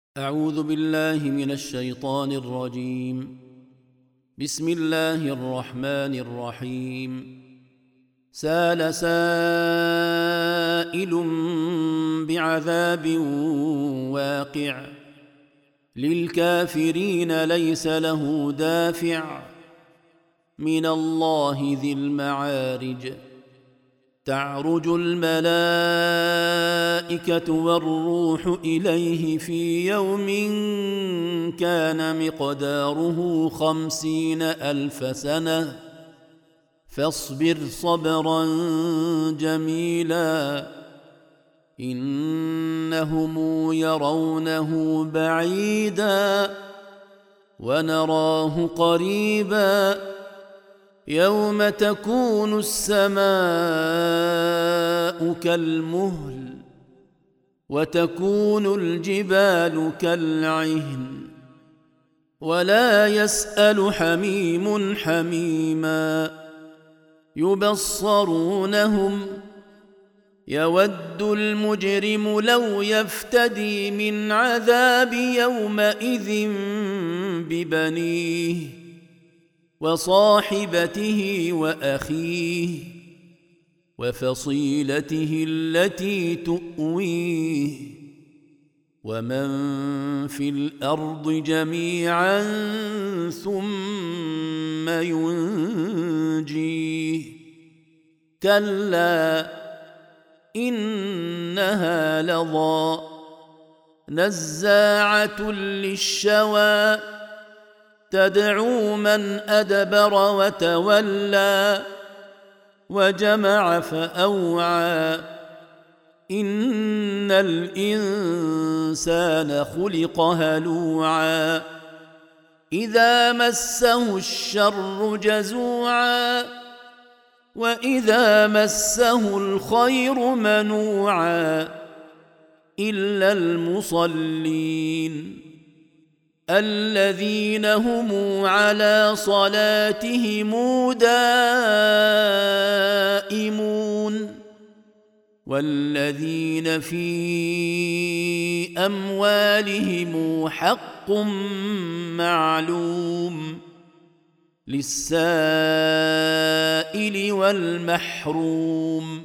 أعوذ بالله من الشيطان الرجيم. بسم الله الرحمن الرحيم. سأل سائل بعذاب واقع للكافرين ليس له دافع من الله ذي المعارج. تعرج الملائكة والروح إليه في يوم كان مقداره 50,000 سنة فاصبر صبرا جميلا إنهم يرونه بعيدا ونراه قريبا يوم تكون السماء كالمهل وتكون الجبال كالعهن ولا يسأل حميم حميما يبصرونهم يود المجرم لو يفتدي من عذاب يومئذ ببنيه وصاحبته وأخيه وفصيلته التي تؤويه ومن في الأرض جميعا ثم ينجيه كلا إنها لظى نزاعة للشوى تدعو من أدبر وتولى وجمع فأوعى إن الإنسان خلق هلوعا إذا مسه الشر جزوعا وإذا مسه الخير منوعا إلا المصلين الذين هم على صلاتهم دائمون والذين في أموالهم حق معلوم للسائل والمحروم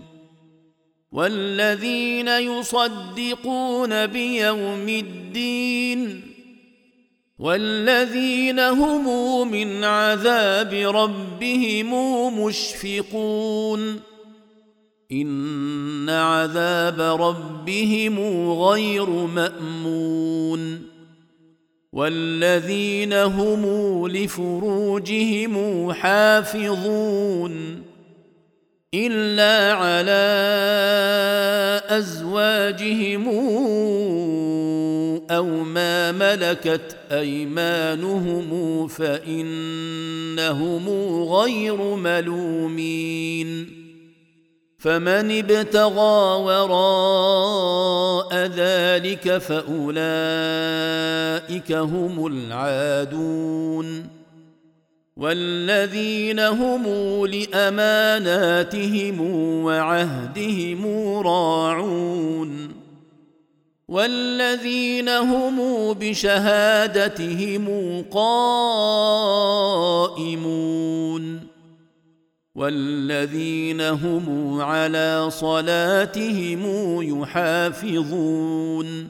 والذين يصدقون بيوم الدين والذين هم من عذاب ربهم مشفقون إن عذاب ربهم غير مأمون والذين هم لفروجهم حافظون إلا على أزواجهم أو ما ملكت أيمانهم فإنهم غير ملومين فمن ابتغى وراء ذلك فأولئك هم العادون والذين هم لأماناتهم وعهدهم راعون والذين هم بشهادتهم قائمون والذين هم على صلاتهم يحافظون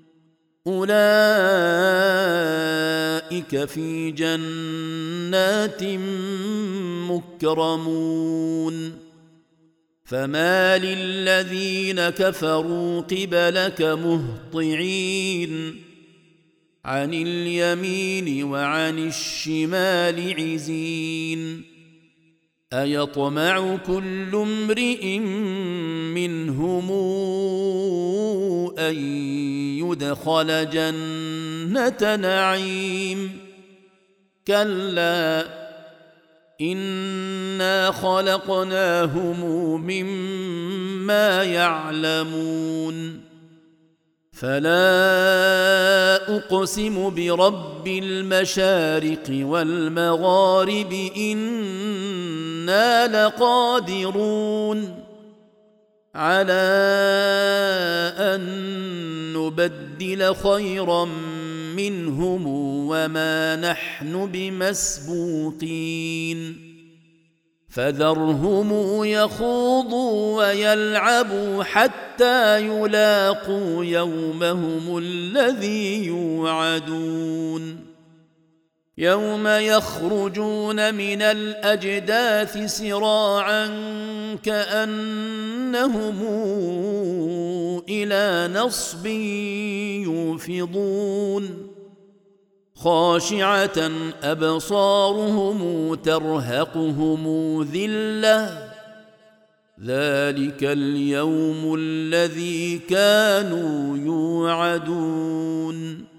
أولئك في جنات مكرمون فما للذين كفروا قبلك مهطعين عن اليمين وعن الشمال عزين أيطمع كل امرئ منهم أن يدخل جنة نعيم كلا إنا خلقناهم مما يعلمون فلا أقسم برب المشارق والمغارب إنا لقادرون على أن نبدل نبدل خيرا منهم وما نحن بمسبوقين فذرهم يخوضوا ويلعبوا حتى يلاقوا يومهم الذي يوعدون يوم يخرجون من الأجداث سراعا كأنهم إلى نصب يوفضون خاشعة أبصارهم ترهقهم ذلة ذلك اليوم الذي كانوا يوعدون